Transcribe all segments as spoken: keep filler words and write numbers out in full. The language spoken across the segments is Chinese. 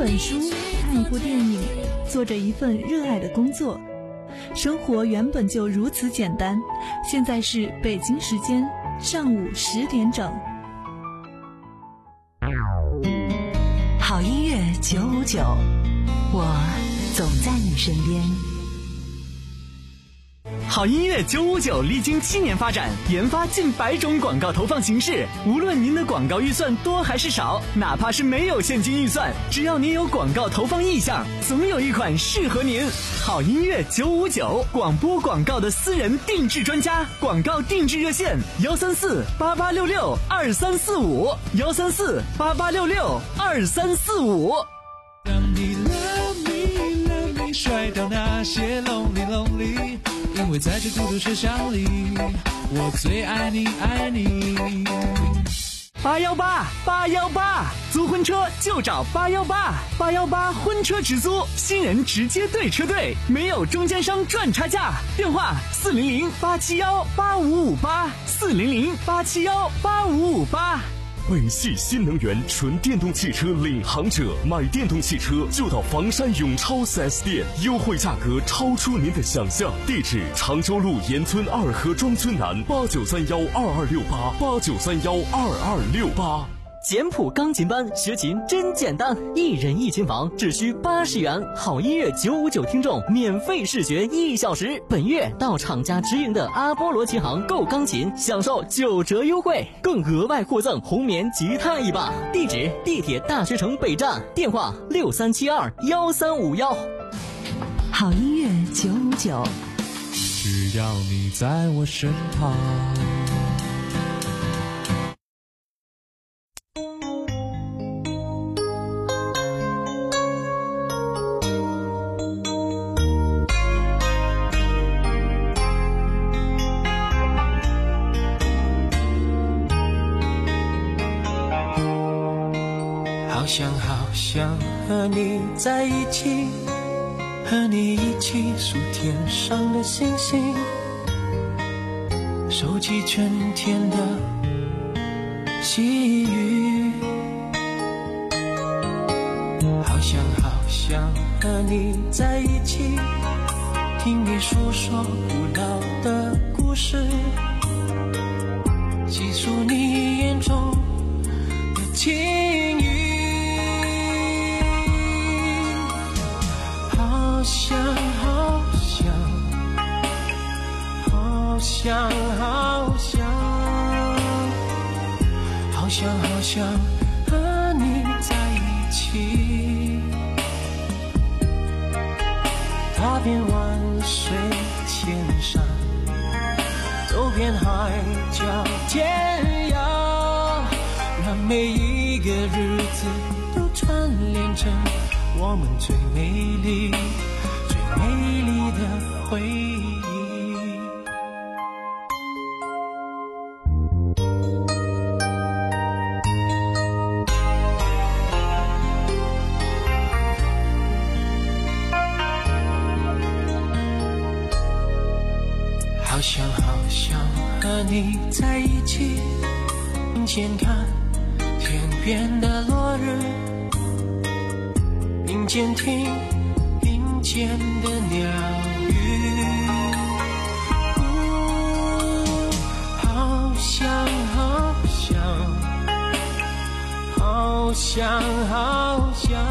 本书，看一部电影，做着一份热爱的工作。生活原本就如此简单。现在是北京时间上午十点整。 好音乐九五九，我总在你身边。 好音乐九五九历经七年发展，研发近百种广告投放形式。无论您的广告预算多还是少，哪怕是没有现金预算，只要您有广告投放意向，总有一款适合您。好音乐九五九，广播广告的私人定制专家，广告定制热线幺三四八八六六二三四五幺三四八八六六二三四五。 让你 love me love me 甩掉那些 lonely lonely，因为在这孤独车厢里，我最爱你爱你。 八幺八八幺八，租婚车就找八幺八八幺八婚车直租，新人直接对车队，没有中间商赚差价。电话四零零八七幺八五五八四零零八七幺八五五八。 北汽新能源纯电动汽车领航者，买电动汽车就到房山永超 四 S 店，优惠价格超出您的想象。地址：常州路沿村二河庄村南，八九三幺二二六八八九三幺二二六八。 简谱钢琴班学琴真简单，一人一琴房只需八十元，好音乐九五九听众免费试学一小时。本月到厂家直营的阿波罗琴行购钢琴，享受九折优惠，更额外获赠红棉吉他一把。地址：地铁大学城北站，电话六三七二幺三五幺。 好音乐九五九， 只要你在我身旁。好想好想和你在一起，和你一起数天上的星星，收集春天的细雨。好想好想和你在一起，听你诉说古老的故事，细数你眼中的情谊。好想好想好想好想好想好想和你在一起，踏遍万水千山，走遍海角天涯，让每一个日子都串联成我们最美丽最美丽的回忆。好想好想和你在一起，眼前看天边的落日，并肩听林间的鸟语。好想好想好想好想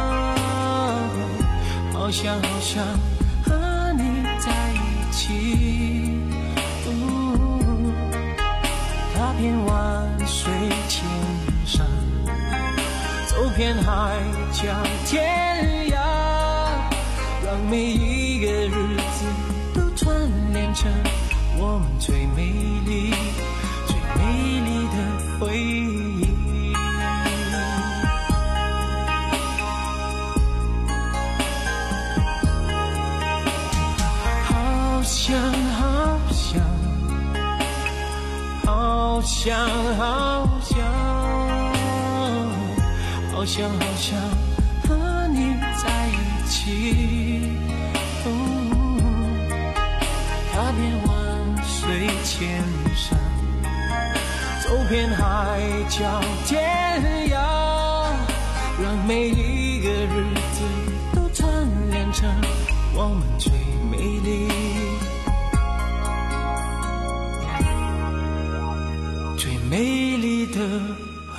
好想好想和你在一起，踏遍万水千山，走遍海角天涯，让每一个日子都串联成我们最美丽最美丽的回忆。好想好想好想好想好想好想和你在一起，踏遍万水千山，走遍海角天涯，让每一个日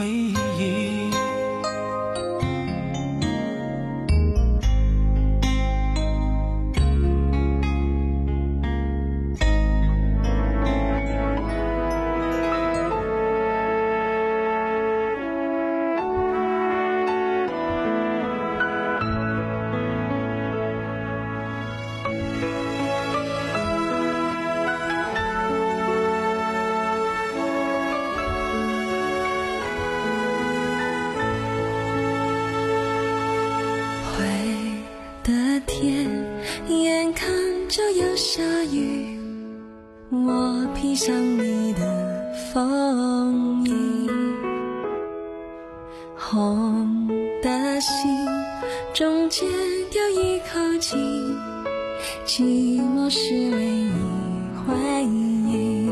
回忆。 我披上你的风衣，红的心中间有一口气，寂寞是唯一回忆。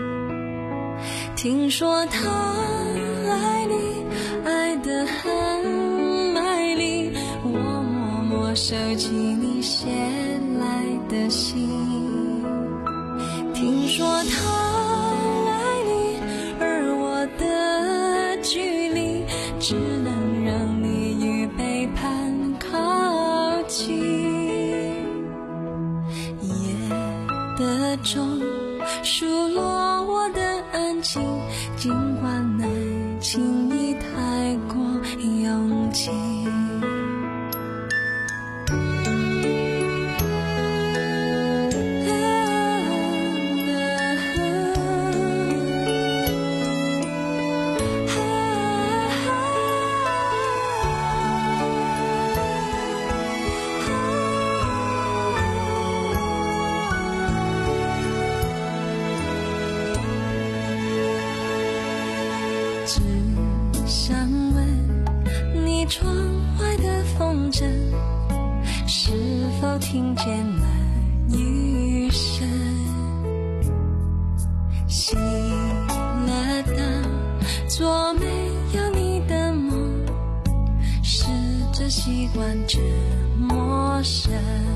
听说他爱你，爱得很卖力，我默默收起你写来的信。听说他爱你，而我的距离只能让你与背叛靠近。夜的钟数落我的安静，尽管爱情已太过用尽。只想问你窗外的风筝是否听见了雨声，熄了灯做没有你的梦，试着习惯这陌生。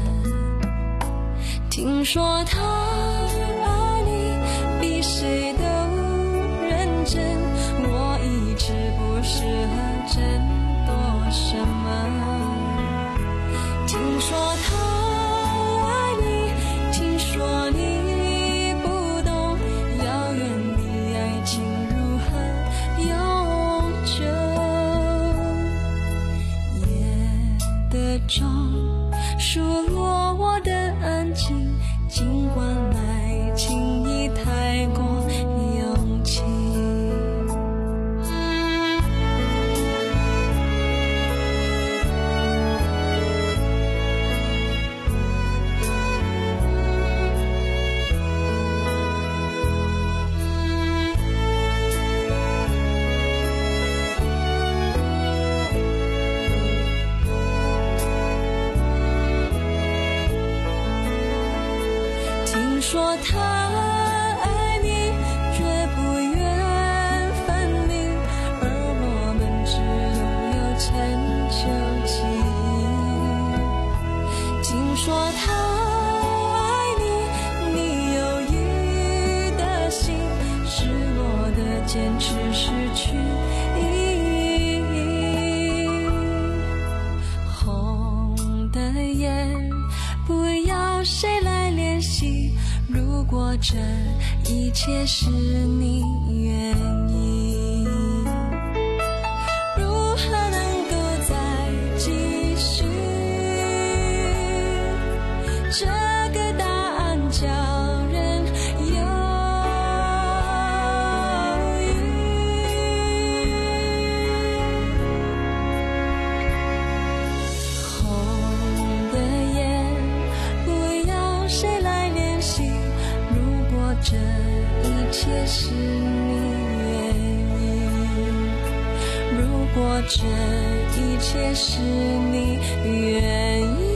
听说他爱你比谁都认真，我一直不适合争夺什么。听说他爱你，听说你不懂遥远的爱情如何永久。夜的钟数落我的安静，尽管爱情已太过用情。听说他爱你，绝不愿分离，而我们只拥有陈旧记忆。听说他爱你，你犹豫的心，失落的坚持失去意义。红的眼，不要谁来联系，如果这一切是你愿意，如何能够再继续？这个答案叫人犹豫。红的眼，不要谁来联系，如果这一切是你愿意，如果这一切是你愿意。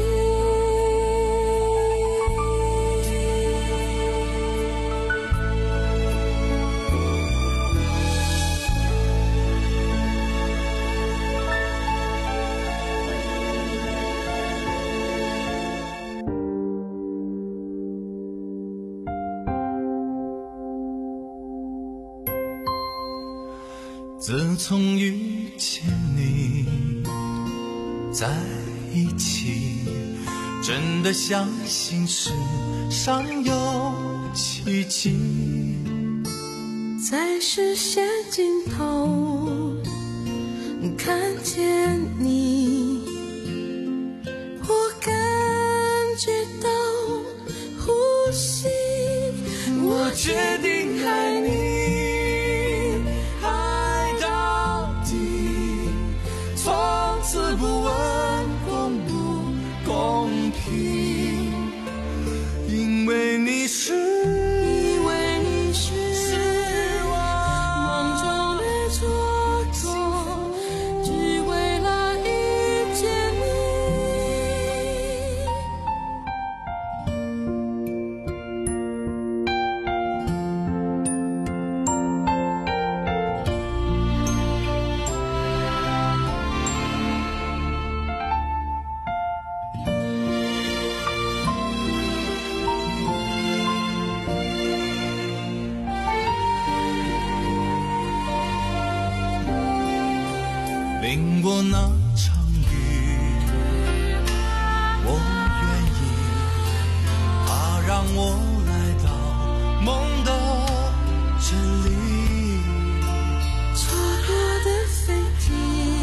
自从遇见你在一起，真的相信世上有奇迹。 在视线尽头看见你，我感觉到呼吸， 我决定爱你，爱到底，从此不问公不公平，因为你是因为你是梦中的蹉跎，只为了遇见你。 淋过那场雨，我愿意，它让我来到梦的这里。 错过的飞机，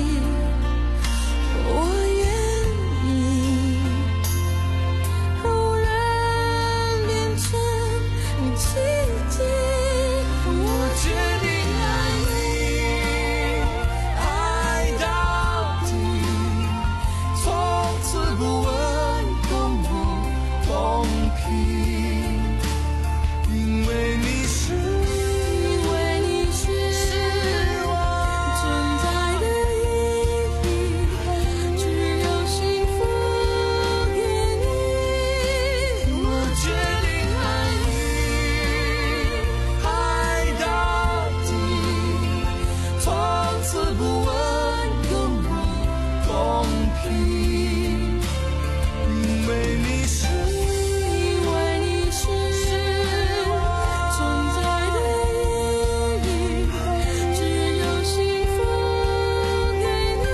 我愿意，忽然变成奇迹。 我决定爱你，爱到底，从此不问公不公平，因为你是因为你是存在的意义，只有幸福给你。 我决定爱你，爱到底，从此不问公不公平，因为你是因为你是存在的意义，只有幸福给你。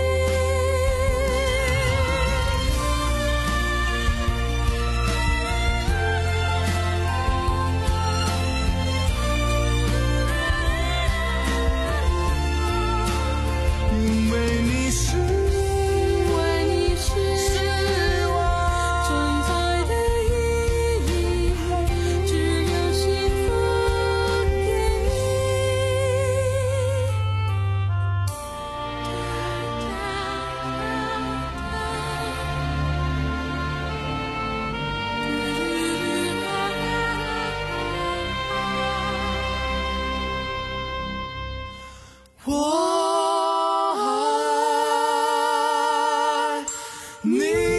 因为你是因为你是存在的意义，只有幸福给我爱你。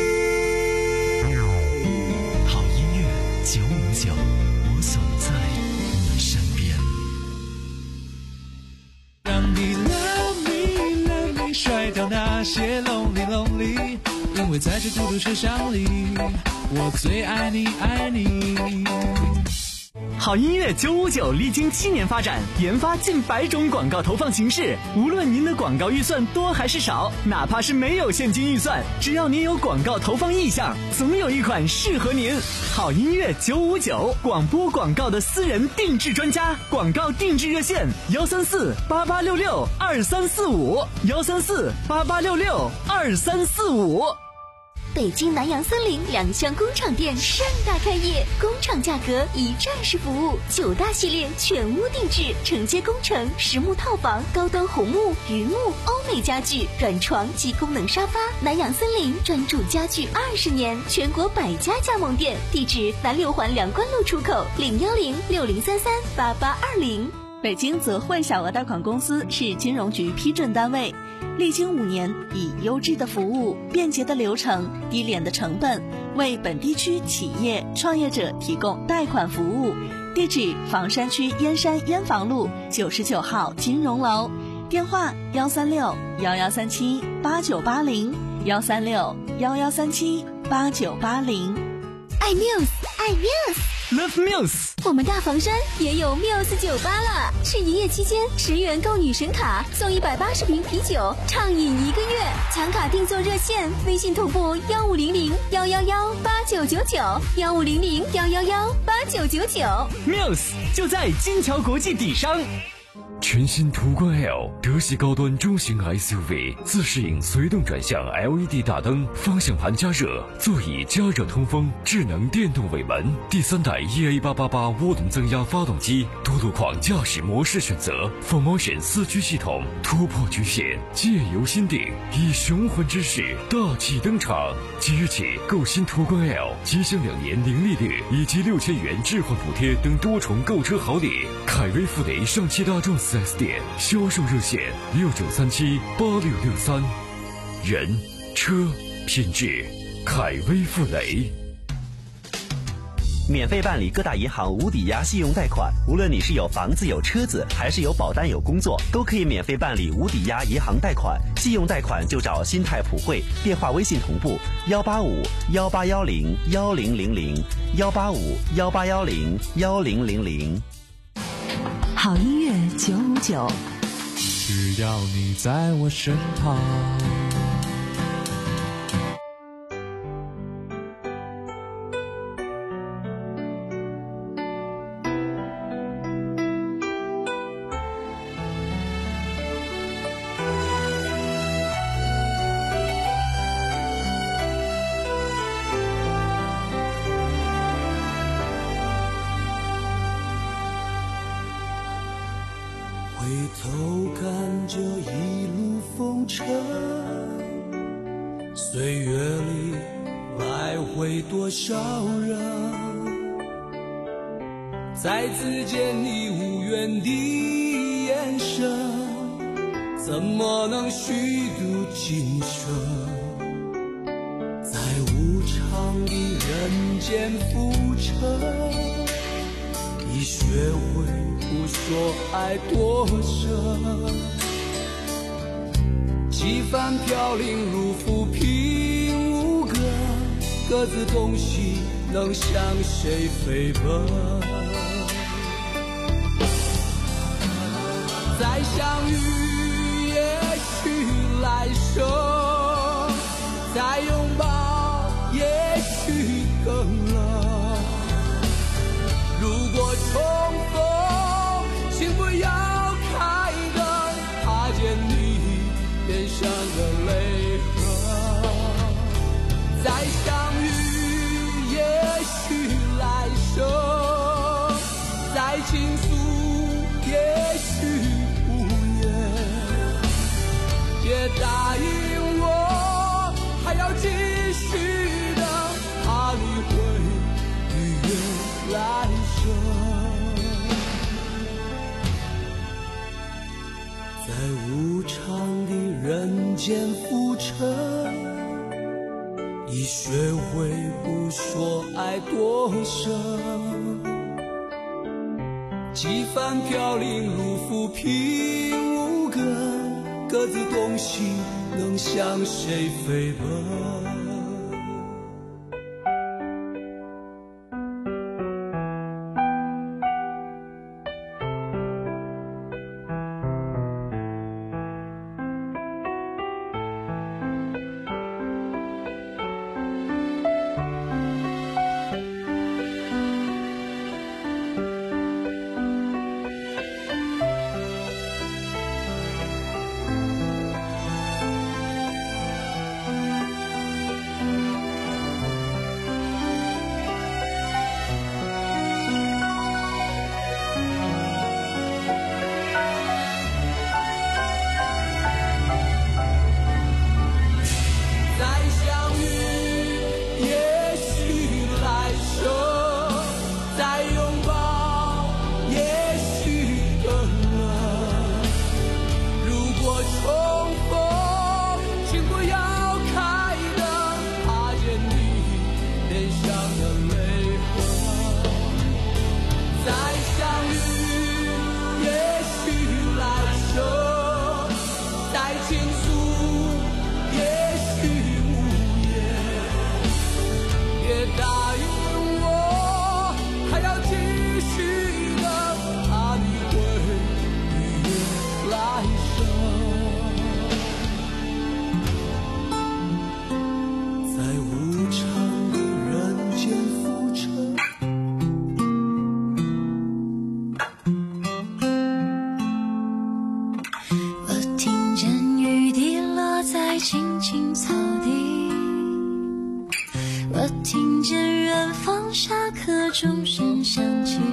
好音乐九五九，我总在你身边。 让你 love me love me 甩掉那些 lonely lonely， 因为在这孤独车厢里，我最爱你爱你。 好音乐九五九历经七年发展，研发近百种广告投放形式。无论您的广告预算多还是少，哪怕是没有现金预算，只要您有广告投放意向，总有一款适合您。好音乐九五九，广播广告的私人定制专家，广告定制热线幺三四八八六六二三四五幺三四八八六六二三四五。 北京南洋森林两厢工厂店盛大开业，工厂价格一站式服务，九大系列全屋定制，承接工程、实木套房、高端红木、榆木、欧美家具、软床及功能沙发。南洋森林专注家具二十年，全国百家加盟店，地址南六环两关路出口，零幺零六零三三八八二零。 北京泽汇小额贷款公司是金融局批准单位，历经五年，以优质的服务、便捷的流程、低廉的成本，为本地区企业创业者提供贷款服务。地址：房山区燕山燕房路九十九号金融楼，电话：幺三六幺幺三七八九八零幺三六幺幺三七八九八零。 爱 Muse， 爱 Muse， Love Muse。 我们大房山也有 Muse 酒吧了，是营业期间十元购女神卡送一百八十瓶啤酒，畅饮一个月。抢卡订座热线：微信同步幺五零零幺幺幺八九九九幺五零零幺幺幺八九九九。 Muse 就在金桥国际底商。 全新途观 L 德系高端中型 S U V， 自适应随动转向 L E D 大灯，方向盘加热，座椅加热通风，智能电动尾门，第三代 E A 八八八涡轮增压发动机，多路况驾驶模式选择 ，Four Motion 四驱系统，突破局限，借由心定，以雄浑之势大气登场。即日起购新途观 L， 即享两年零利率以及六千元置换补贴等多重购车好礼。凯威富雷上汽大众四 S 店销售热线六九三七八六六三，人车品质，凯威富雷。 免费办理各大银行无抵押信用贷款，无论你是有房子有车子，还是有保单有工作，都可以免费办理无抵押银行贷款。信用贷款就找新泰普惠，电话微信同步幺八五幺八幺零幺零零零幺八五幺八幺零幺零零零。 好音乐九五九， 只要你在我身旁。 回头看这一路风尘，岁月里来回多少人，再次见你无缘的眼神，怎么能虚度今生？在无常的人间浮沉，已学会不说爱多深，几番飘零如浮萍无根，各自东西能向谁飞奔？再相遇也许来生，再拥抱也许更冷。如果重逢，请不要开灯，怕见你脸上的泪痕。再相遇也许来生，再倾诉也许无言，也答应我还要继续的，怕你会逾越来生。在无常的人间浮沉，已学会不说爱多深，几番飘零如浮萍无根，各自东西能向谁飞奔？ 青青草地，我听见远方下课钟声响起，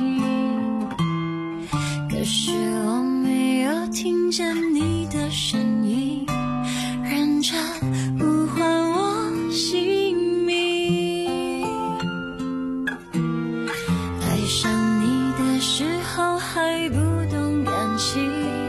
可是我没有听见你的声音，认真呼唤我姓名。爱上你的时候还不懂感情，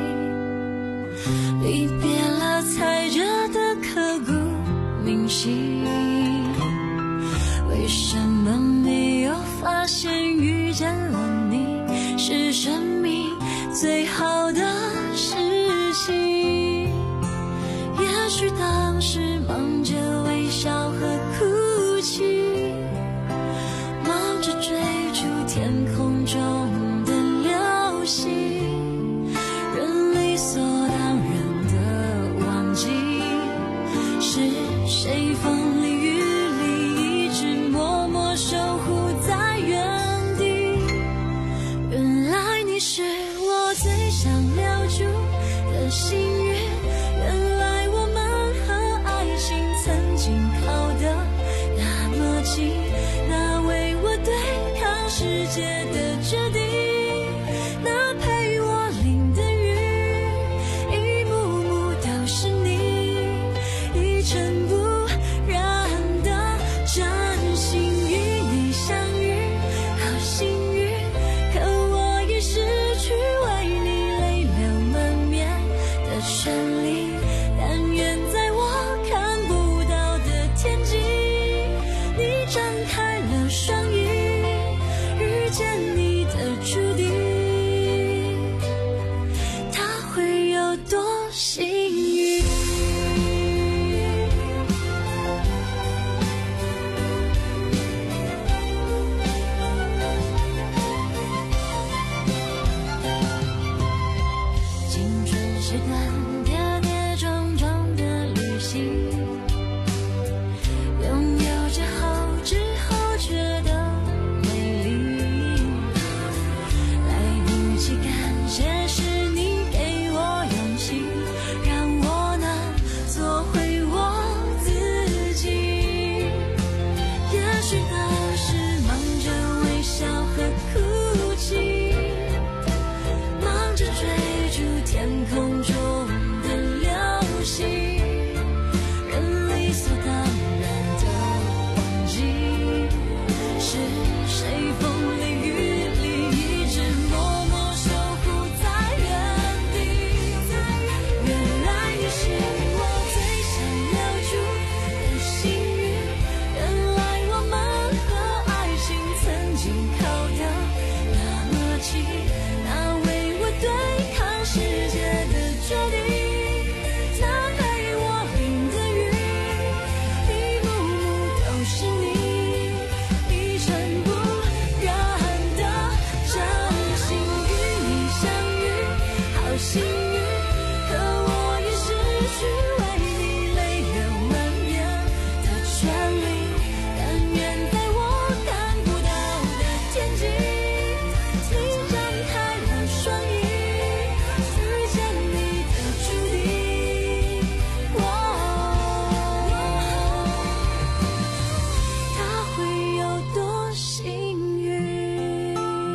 离别了才觉得刻骨铭心。为什么没有发现遇见了你是生命最好的事情？也许当时忙着微笑和哭泣，忙着追逐天空中的流星，人理所当然的忘记是谁风里雨里一直默默守护在原地。原来你是我最想留住的幸运，原来我们和爱情曾经靠得那么近，那为我对抗世界的决定，那陪我淋的雨，一幕幕都是你，一尘不染的真心与你相遇，好幸运，可我已失去为你泪流满面的权利，但愿在我看不到的天际，你张开了双翼，遇见你的注定，他会有多幸运？青春是段跌跌撞撞的旅行，拥有之后之后觉得美丽，来不及感谢是你给我勇气，让我能做回我自己。也许当时忙着微笑和哭泣，忙着追逐天空中的流星，人理所当然的忘记是谁风里雨里一直默默守护在原地。原来你是我最想留住的幸运，原来我们和爱情曾经靠得那么近，那为我对抗世界的决定，那陪我淋的雨，一幕幕都是你，一尘不染的真心与你相遇，好幸运，可我已失去为你泪流满面的权利，但愿在我看不到的天际，你张开了双翼，遇见你的注定，他会有多幸运？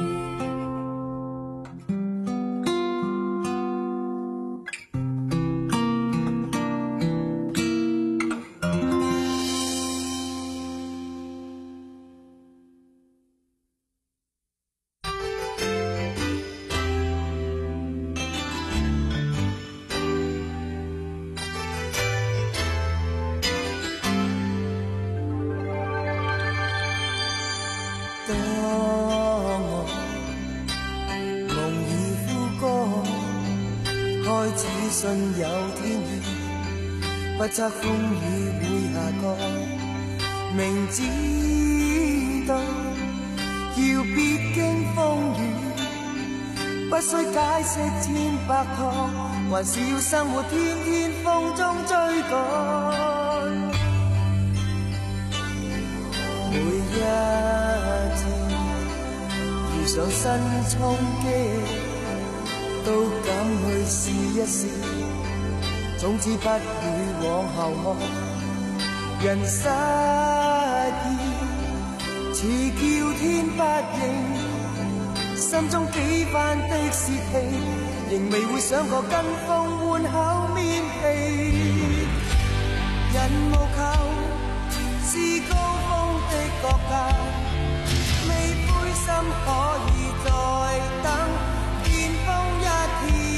當我夢已枯乾，開始信有天意，不測風雨會下降，明知道要必經風雨，不需解釋千百趟，還是要生活天天風中追趕。每一次遇上新衝擊，都敢去試一試， 總之不會往後看。人失意，似叫天不應，心中幾番的泄氣，仍未會想過跟風換口面皮。人無求是高峰的國家，未灰心可以再等見風一天。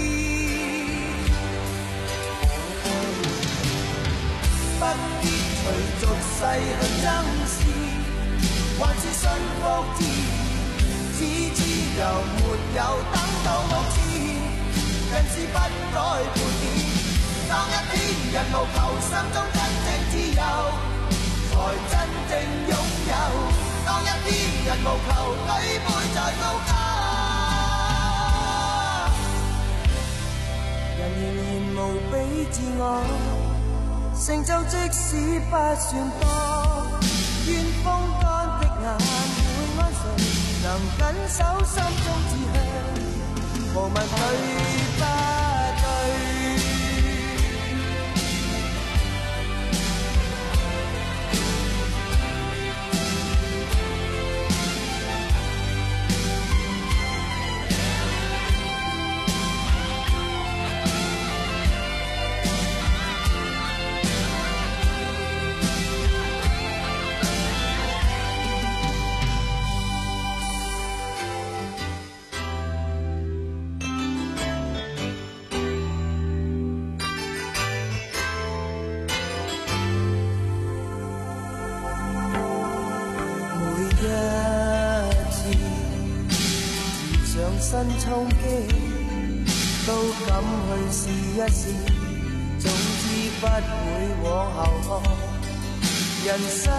不必隨俗世去爭先，還是信服自然，只知由沒有等到目前，人是不改半點。當一天人無求，心中真正自由，才真正擁有。當一天人無求，舉杯再高歌，人仍然無比自我，成就即使不算多，願風乾的眼會安睡，能緊守心中志向，無問對不對。新衝擊都敢去試一試，總之不會往後看。人失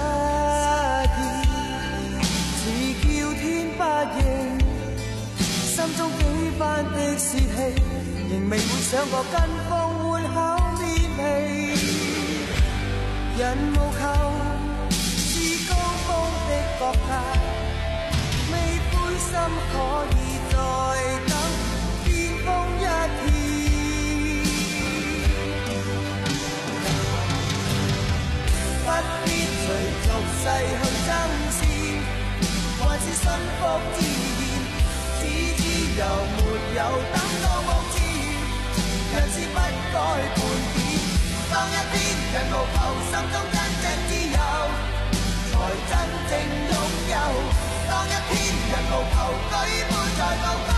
意，似叫天不應，心中幾番的泄氣，仍未會想過跟風換口面皮。人無求是高峰的國家，未灰心可以再等見風一天。不必隨俗世去爭先，還是信服自然，只知由沒有等到目前，人是不改半點。當一天人無求，心中真正自由，才真正擁有。當一天人無求，舉杯再高歌，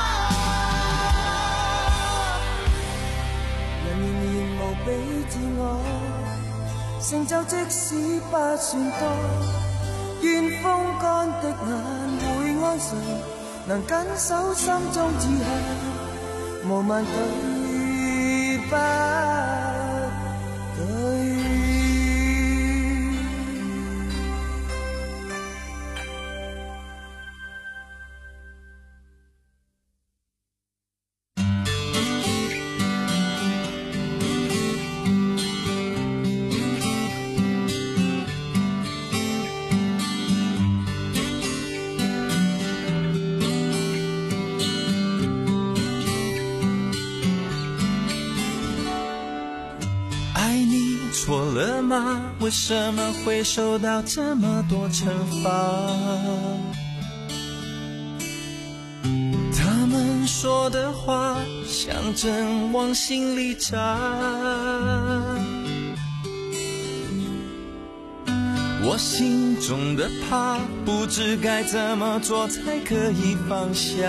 人仍然無比自我，成就即使不算多，願風乾的眼會安睡，能緊守心中志向，無問對不對。 错了吗？为什么会受到这么多惩罚？他们说的话像针往心里扎，我心中的怕不知该怎么做才可以放下，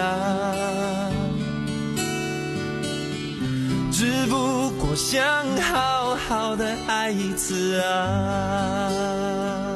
只不过想好好的爱一次啊，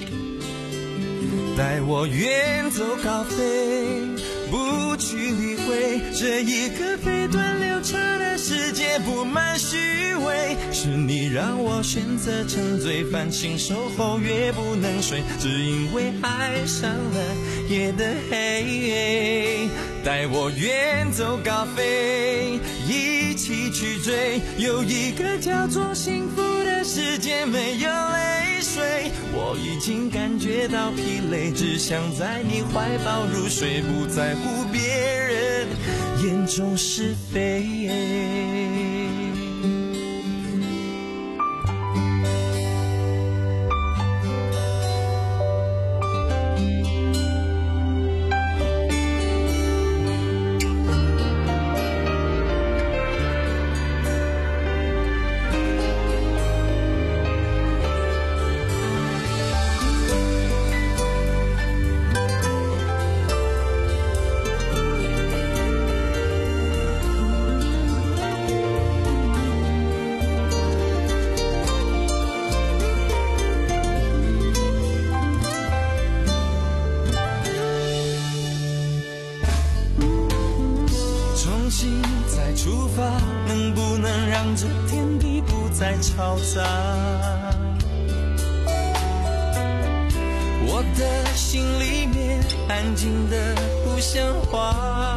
带我远走高飞，不去理会这一个飞短流长的世界布满虚伪，是你让我选择沉醉，烦心守候越不能睡，只因为爱上了夜的黑，带我远走高飞，一起去追，有一个叫做幸福的世界没有泪水，我已经感觉到疲累，只想在你怀抱入睡，不在乎别人眼中是非。 着天地不再嘈杂。我的心里面安静的不像话，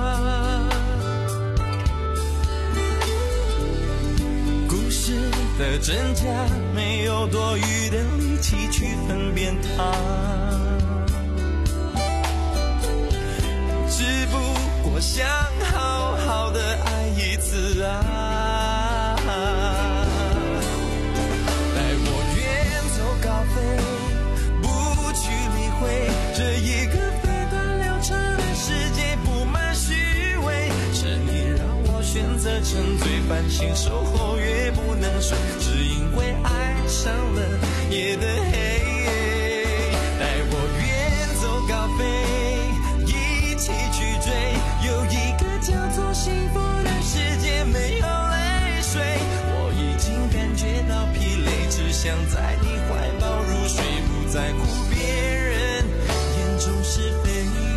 故事的真假没有多余的力气去分辨它，只不过想好好的爱一次啊。带我远走高飞，不去理会这一个飞短流长的世界布满虚伪，是你让我选择沉醉繁星守候越不能睡，只因为爱上了夜的黑。带我远走高飞，一起去追，有一个叫做幸福的世界没有泪水，我已经感觉到疲累，只想在你怀抱入睡，不在乎别人眼中是非。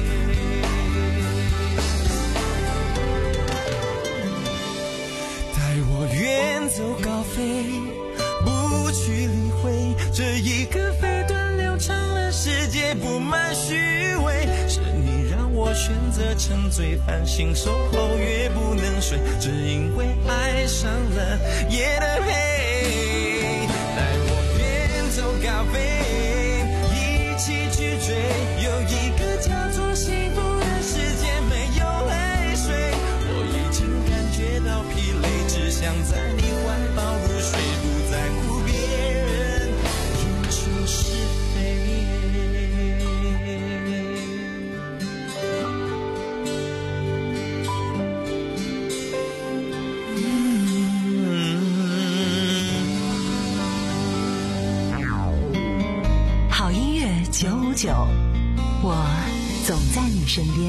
带我远走高飞，不去理会这一个飞短流长的世界布满虚伪，是你让我选择沉醉繁星守候越不能睡，只因为爱上了夜的黑。带我远走高飞，一起去追，有一个叫做幸福的世界没有泪水，我已经感觉到疲累，只想在你怀抱入睡，不在乎别人眼中是非。 好音乐九五九，我总在你身边。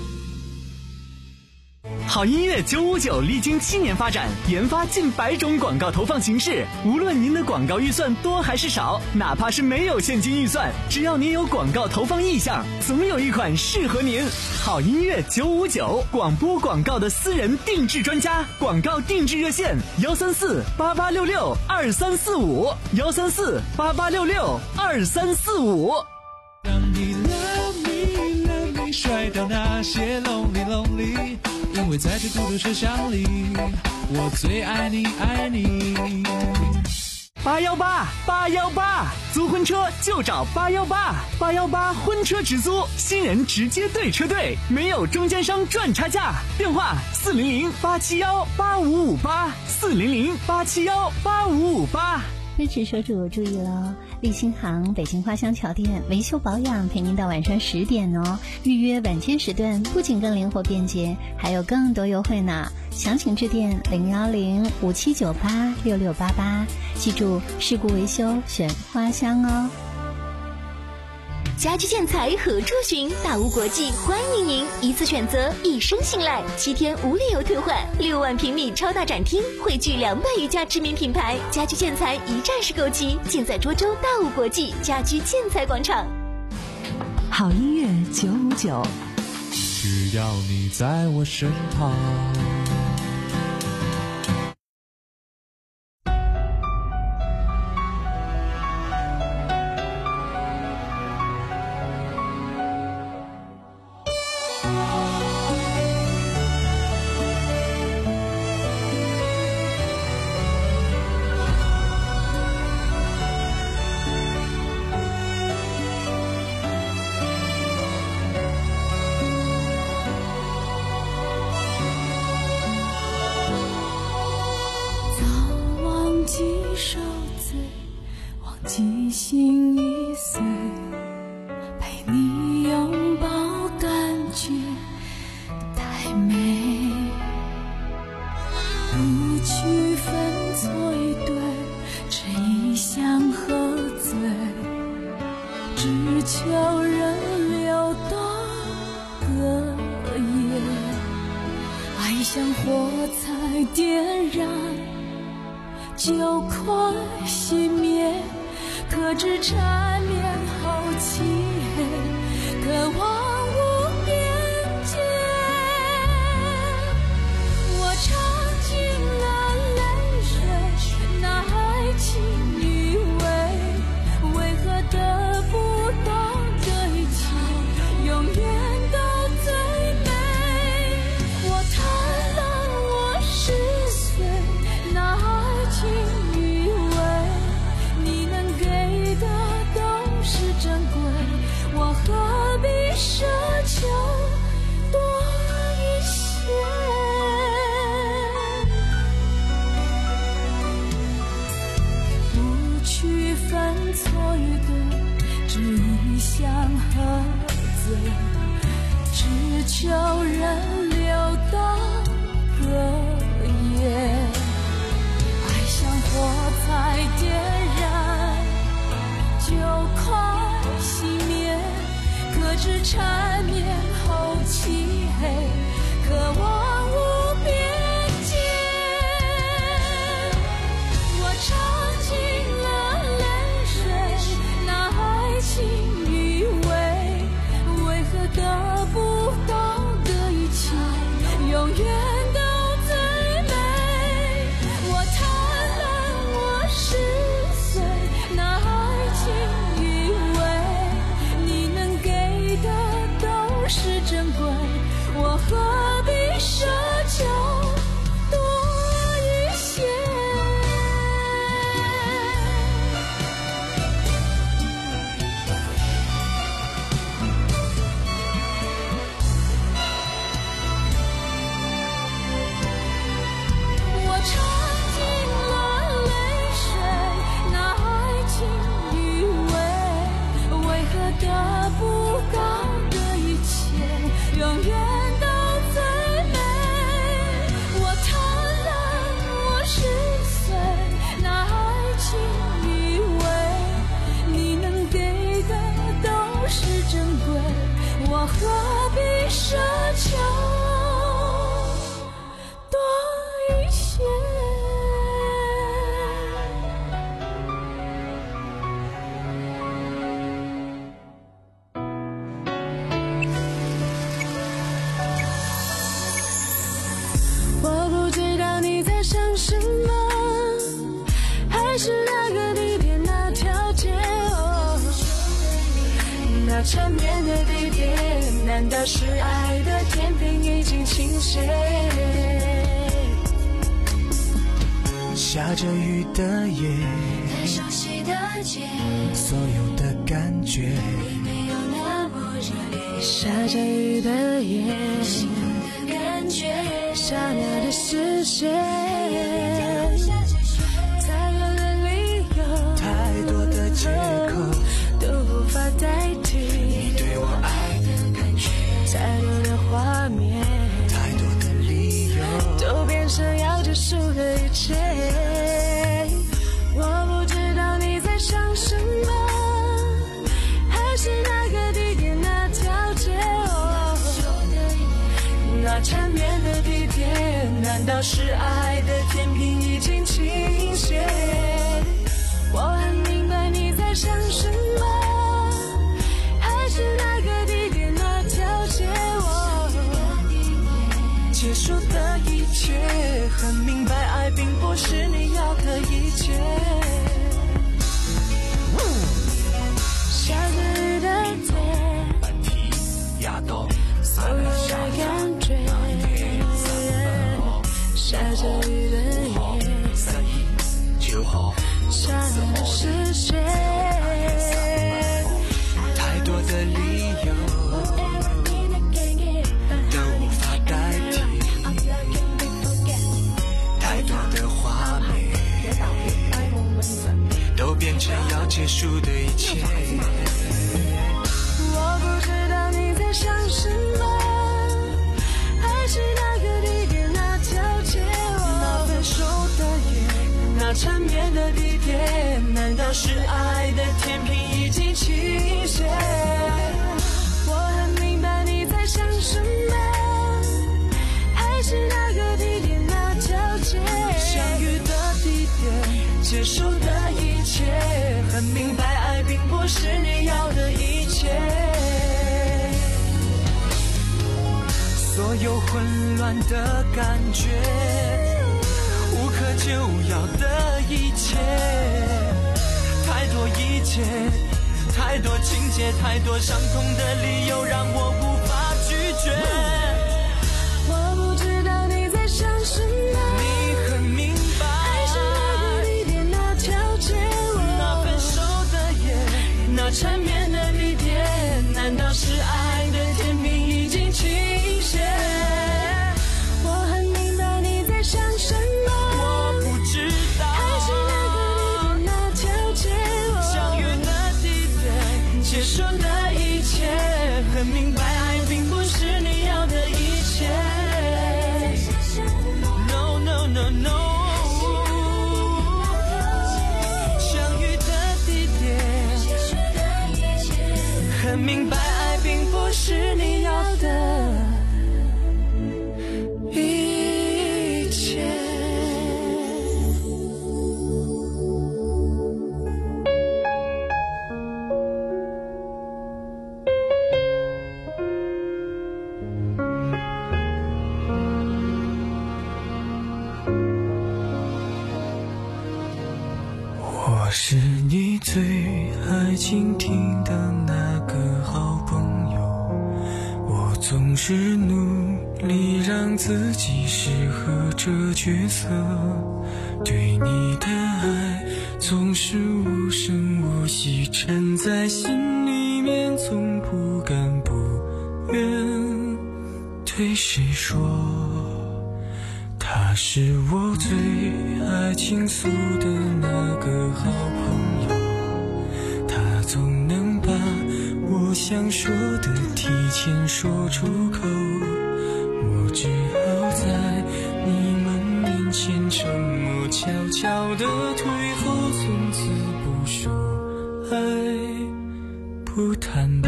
好音乐九五九历经七年发展，研发近百种广告投放形式。无论您的广告预算多还是少，哪怕是没有现金预算，只要您有广告投放意向，总有一款适合您。好音乐九五九，广播广告的私人定制专家，广告定制热线幺三四八八六六二三四五幺三四八八六六二三四五。 让你 love me love me 甩掉那些 lonely lonely， 因为在这孤独车厢里，我最爱你爱你。 八幺八八幺八，租婚车就找八幺八，八幺八婚车直租，新人直接对车队，没有中间商赚差价。电话四零零八七幺八五五八，四零零八七幺八五五八。 支持车主注意了，立新行北京花乡桥店维修保养陪您到晚上十点哦。预约晚间时段不仅更灵活便捷，还有更多优惠呢。详情致电零幺零五七九八六六八八，记住事故维修选花乡哦。 家居建材何处寻？大屋国际欢迎您，一次选择，一生信赖，七天无理由退换，六万平米超大展厅，汇聚两百余家知名品牌，家居建材一站式购齐，尽在涿州大屋国际家居建材广场。 好音乐九五九， 只要你在我身旁。 受罪，忘记心已碎，陪你拥抱感觉太美，不区分错与对，只一厢喝醉，只求人流到隔夜，爱像火柴点燃就快熄灭，可知缠绵好漆黑，渴望无边界。我尝尽了泪水， 多余的只一想喝醉，只求人流到隔夜，爱像火柴点燃就快熄灭，可知缠绵后漆黑，渴望无边界。我尝尽了泪水，那爱情余味，为何得不到的一切永远都最美。我贪婪，我是碎，那爱情余味，你能给的都是珍贵，我何必奢求多一些。我尝尽了泪水，那爱情余味，为何得不到的一切永远都最美。我贪婪，我是碎，那爱情余味，你能给的都是珍贵，我何必奢求多一些。我不知道你在想什么，还是那个地点那条街，哦，那缠绵的地点，难道是爱的天平已经倾斜？ 下着雨的夜， 太熟悉的街， 所有的感觉没有那么热烈。 下着雨的夜， 心的感觉， 刹那的视线，太多的理由， 太多的借口都无法代替你对我爱的感觉， 太多的画面， 太多的理由都变成要结束的一切。我不知道你在想什么，还是那个地点那条街，哦，那缠绵的地点，难道是爱的天平已经倾斜？我很明白你在想什么，还是那个地点那条街，哦， 结束的一切，很明白爱并不是你要的一切。 下着雨的夜，所有的感觉，下着雨的夜，刹那的视线， 太多的理由都无法代替，太多的画面都变成要结束的一切。 我不知道你在想什么，还是那个地点那条街， 那分手的夜，那缠绵的地点，难道是爱的天平已经倾斜？ 我很明白你在想什么，还是那个地点那条街， 相遇的地点，结束的一切，很明白爱并不是你要的一切。所有混乱的感觉，无可救药的一切，太多一切，太多情节，太多伤痛的理由，让我无法拒绝。 我不知道你在想什么， 你很明白， 还是那个地点那条街， 那分手的夜，那缠绵的地点，难道是爱的天平已经倾斜？ 我很明白你在想什么， 我不知道， 还是那个地点那条街， 相遇的我是你最爱倾听的那个好朋友，我总是努力让自己适合这角色，对你的爱总是无声无息，沉在心里面，从不敢不愿对谁说。他是我最爱倾诉的那个好朋友，他总能把我想说的提前说出口，我只好在你们面前沉默，悄悄地退后，从此不说爱，不坦白。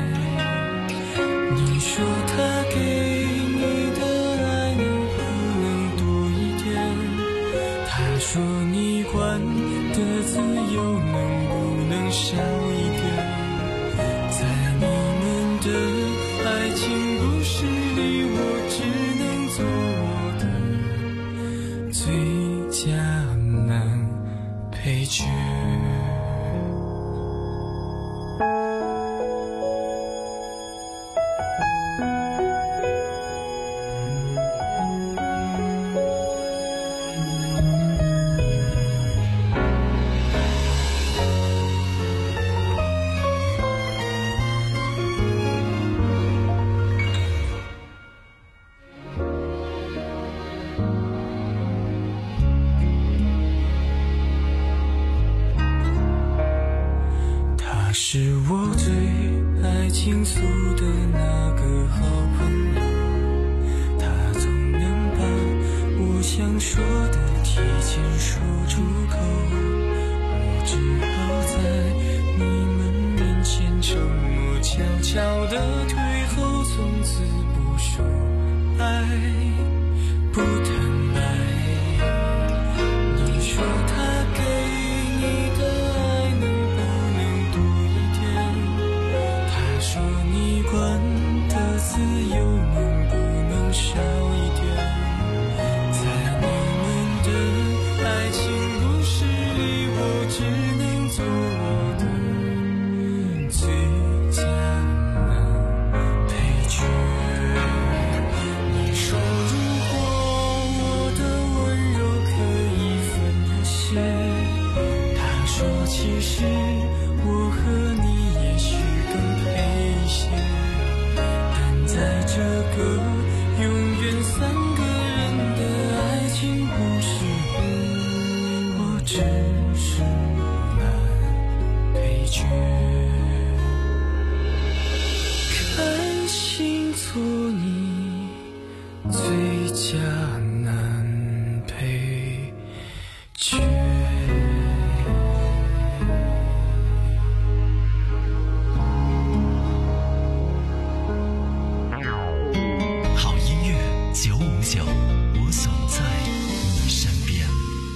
你说他给你的爱能不能多一点，他说你管的自由能不能少一点，在你们的爱情故事里，我只能做我的最佳男配角。是我最爱倾诉的那个好朋友，他总能把我想说的提前说出口，我只好在你们面前沉默，悄悄地退后，从此不说爱，不坦白。你说他给你的爱能不能多一点，他说你管的自由能不能少一点，在你们的爱情故事里，我只能做我的最佳男配角。你说如果我的温柔可以分一些，他说其实我和你也许更配一些，但在这个永远三个人的爱情故事里，我只是男配角。甘心做你最佳男配角。 好音乐九五九，我总在你身边。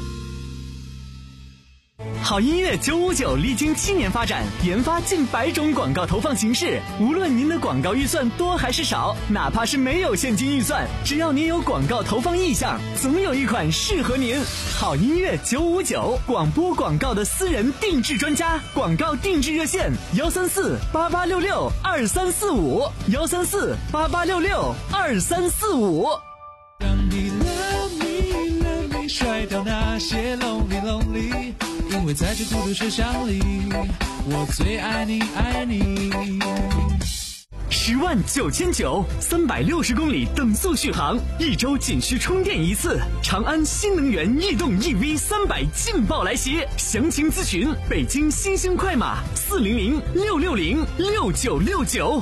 好音乐九五九历经七年发展，研发近百种广告投放形式。无论您的广告预算多还是少，哪怕是没有现金预算，只要您有广告投放意向，总有一款适合您。好音乐九五九，广播广告的私人定制专家，广告定制热线幺三四八八六六二三四五幺三四八八六六二三四五。 让你 love me love me， 甩掉那些 lonely lonely， 因为在这孤独车厢里，我最爱你爱你。 十万九千九，三百六十公里等速续航，一周仅需充电一次。长安新能源逸动 E V 三百劲爆来袭，详情咨询北京新兴快马四零零六六零六九六九。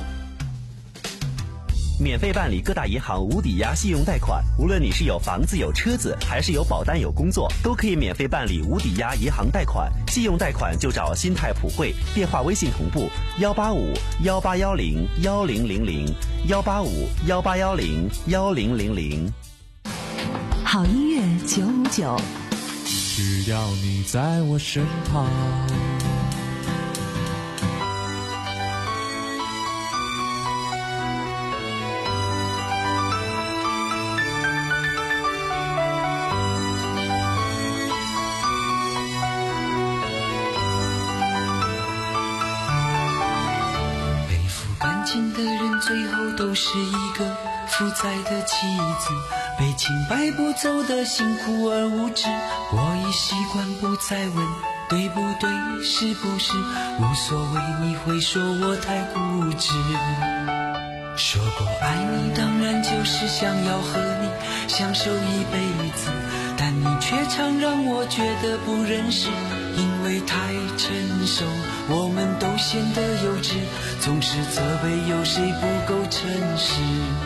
免费办理各大银行无抵押信用贷款，无论你是有房子有车子，还是有保单有工作，都可以免费办理无抵押银行贷款。信用贷款就找新泰普惠，电话微信同步幺八五幺八幺零幺零零零幺八五幺八幺零幺零零零。 好音乐九五九， 只要你在我身旁。 最后都是一个负债的妻子，被清白不走的辛苦而无知。我已习惯不再问对不对是不是，无所谓你会说我太固执。说过爱你当然就是想要和你享受一辈子，但你却常让我觉得不忍心，因为太成熟我们都显得幼稚，总是责备有谁不够诚实。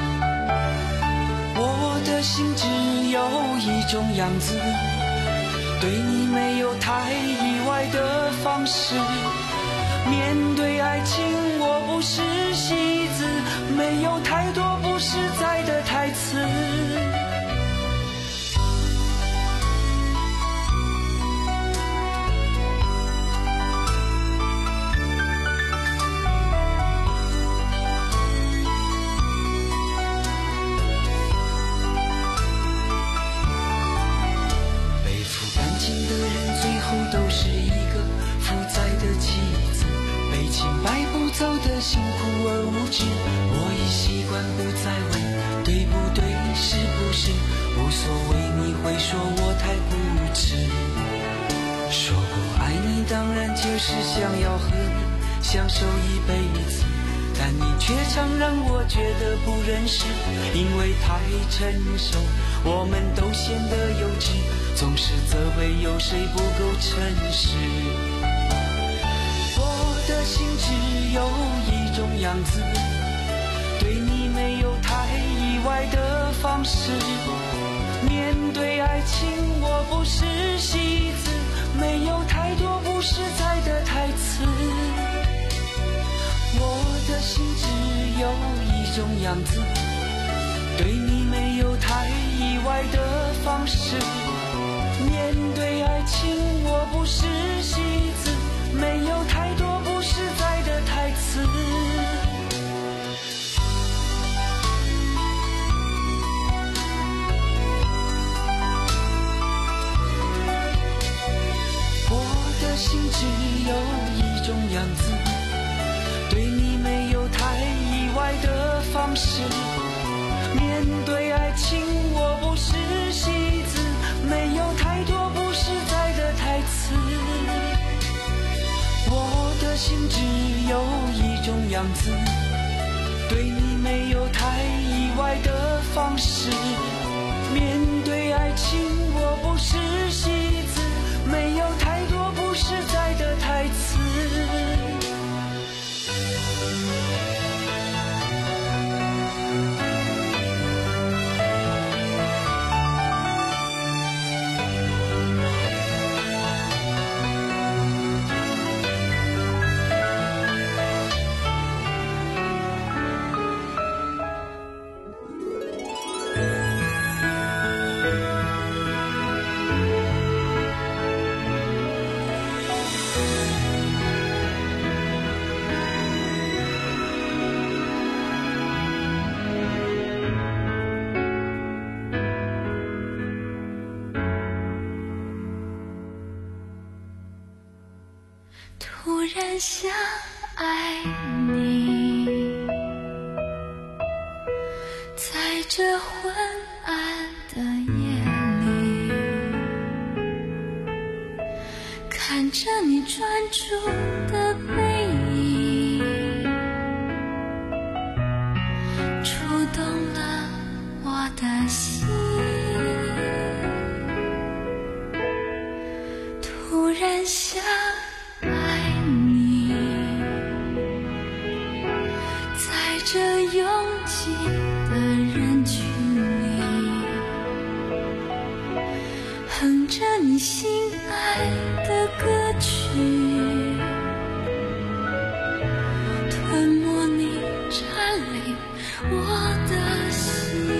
我的心只有一种样子，对你没有太意外的方式，面对爱情我不是戏子，没有太多不实在的台词。背负感情的人最后都是一个负债的妻子，被清白不走的辛苦而无知。我已习惯不再问对不对是不是，无所谓你会说我太固执。说过爱你当然就是想要和你享受一辈子，但你却常让我觉得不忍心，因为太成熟我们都显得幼稚，总是责备有谁不够诚实。我的心只有一种样子，对你没有太意外的方式，面对爱情我不是戏子，没有太多不实在的台词。我的心只有一种样子，对你没有太意外的方式，面对爱情我不是戏子，没有太多不实在的台词。我的心只有一种样子，对你没有太意外的方式，面对爱情我不是戏子，没有太多不实在的台词。我的心只有一种样子，对你没有太意外的方式，面对爱情我不是戏子，没有太多不实在的台词。 突然想爱你，在这昏暗的夜里，看着你专注的背影，触动了我的心。突然想爱你，在这拥挤的人群里，哼着你心爱的歌曲，吞没你占领我的心，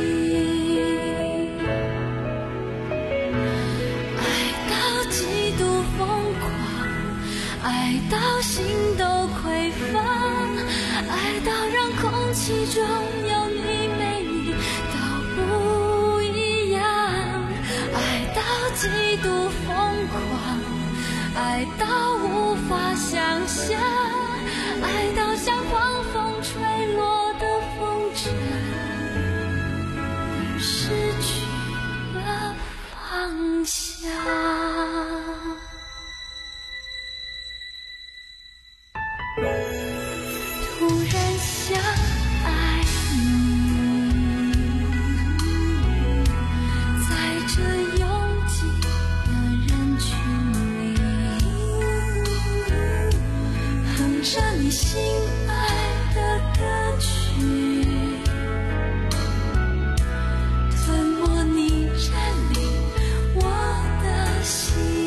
爱到极度疯狂，爱到心都匮乏，爱到让空气中有你没你都不一样，爱到极度疯狂，爱到无法想象，爱到像狂风吹落的放下。突然想爱你，在这拥挤的人群里，哼着你心爱的歌曲，吞没你占领我的心。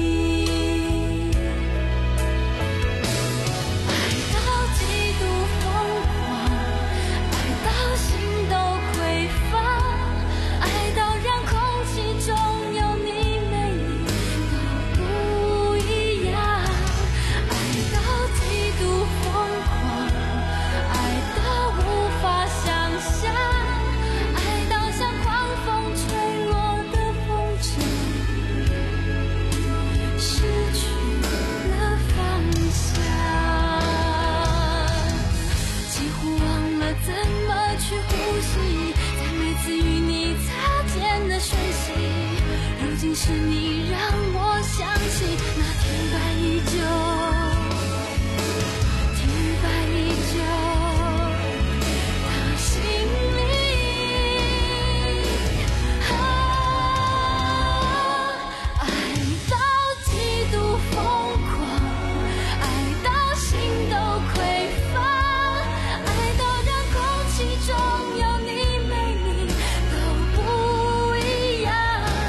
是你让我想起那天白依旧，天白依旧的心里，啊，爱到极度疯狂，爱到心都匮乏，爱到让空气中有你美丽都不一样。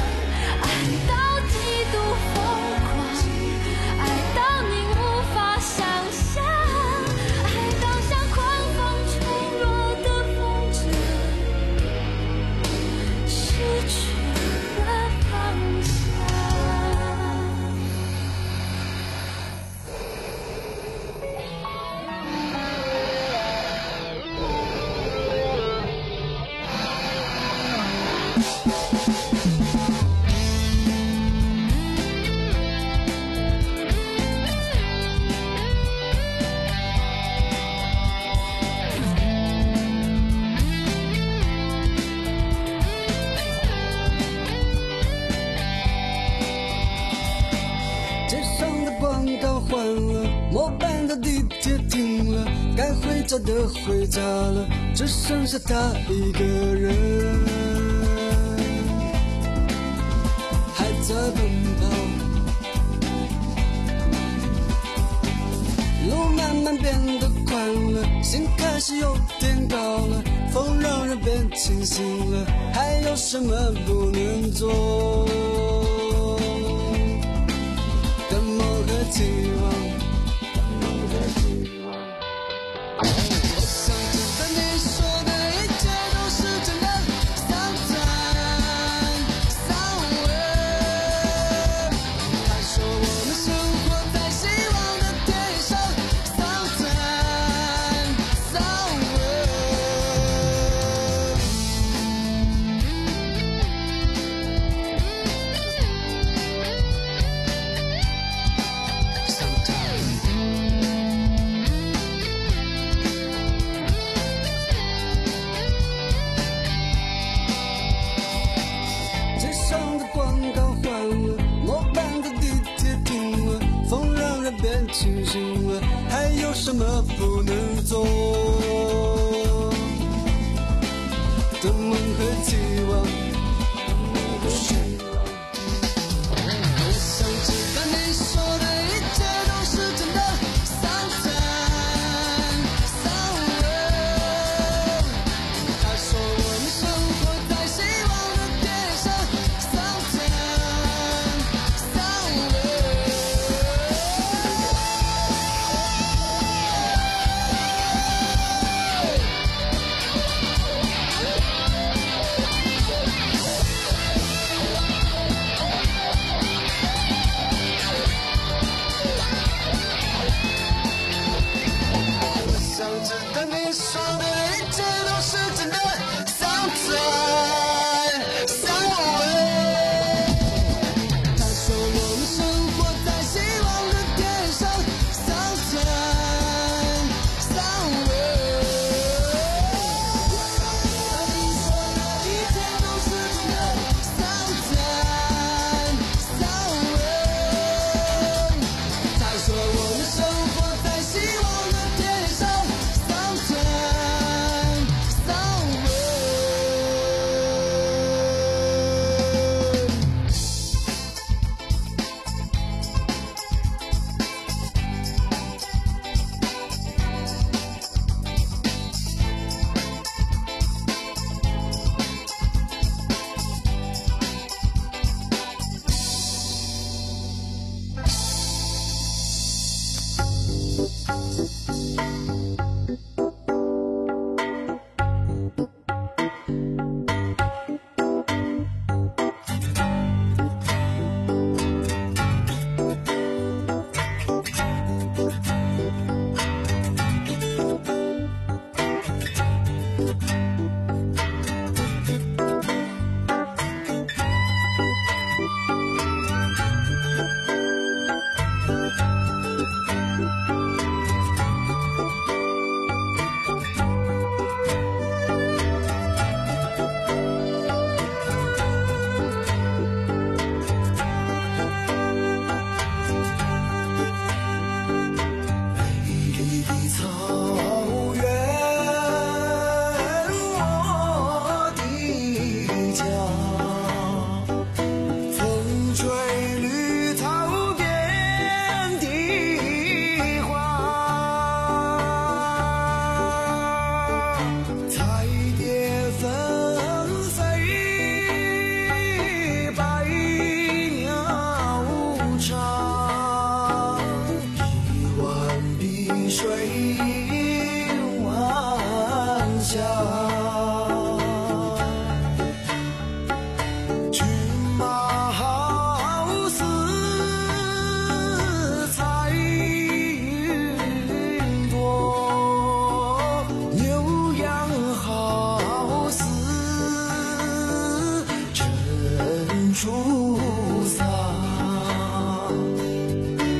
回家的回家了，只剩下他一个人，还在奔跑。路慢慢变得宽了，心开始有点高了，风让人变清醒了，还有什么不能做？的梦和期望。清醒了，还有什么不能做？的梦和期望，我想知道你说的一切都是真的。Sometimes, somewhere， 他说我们生活在希望的天上。Sometimes, somewhere。 Thank you.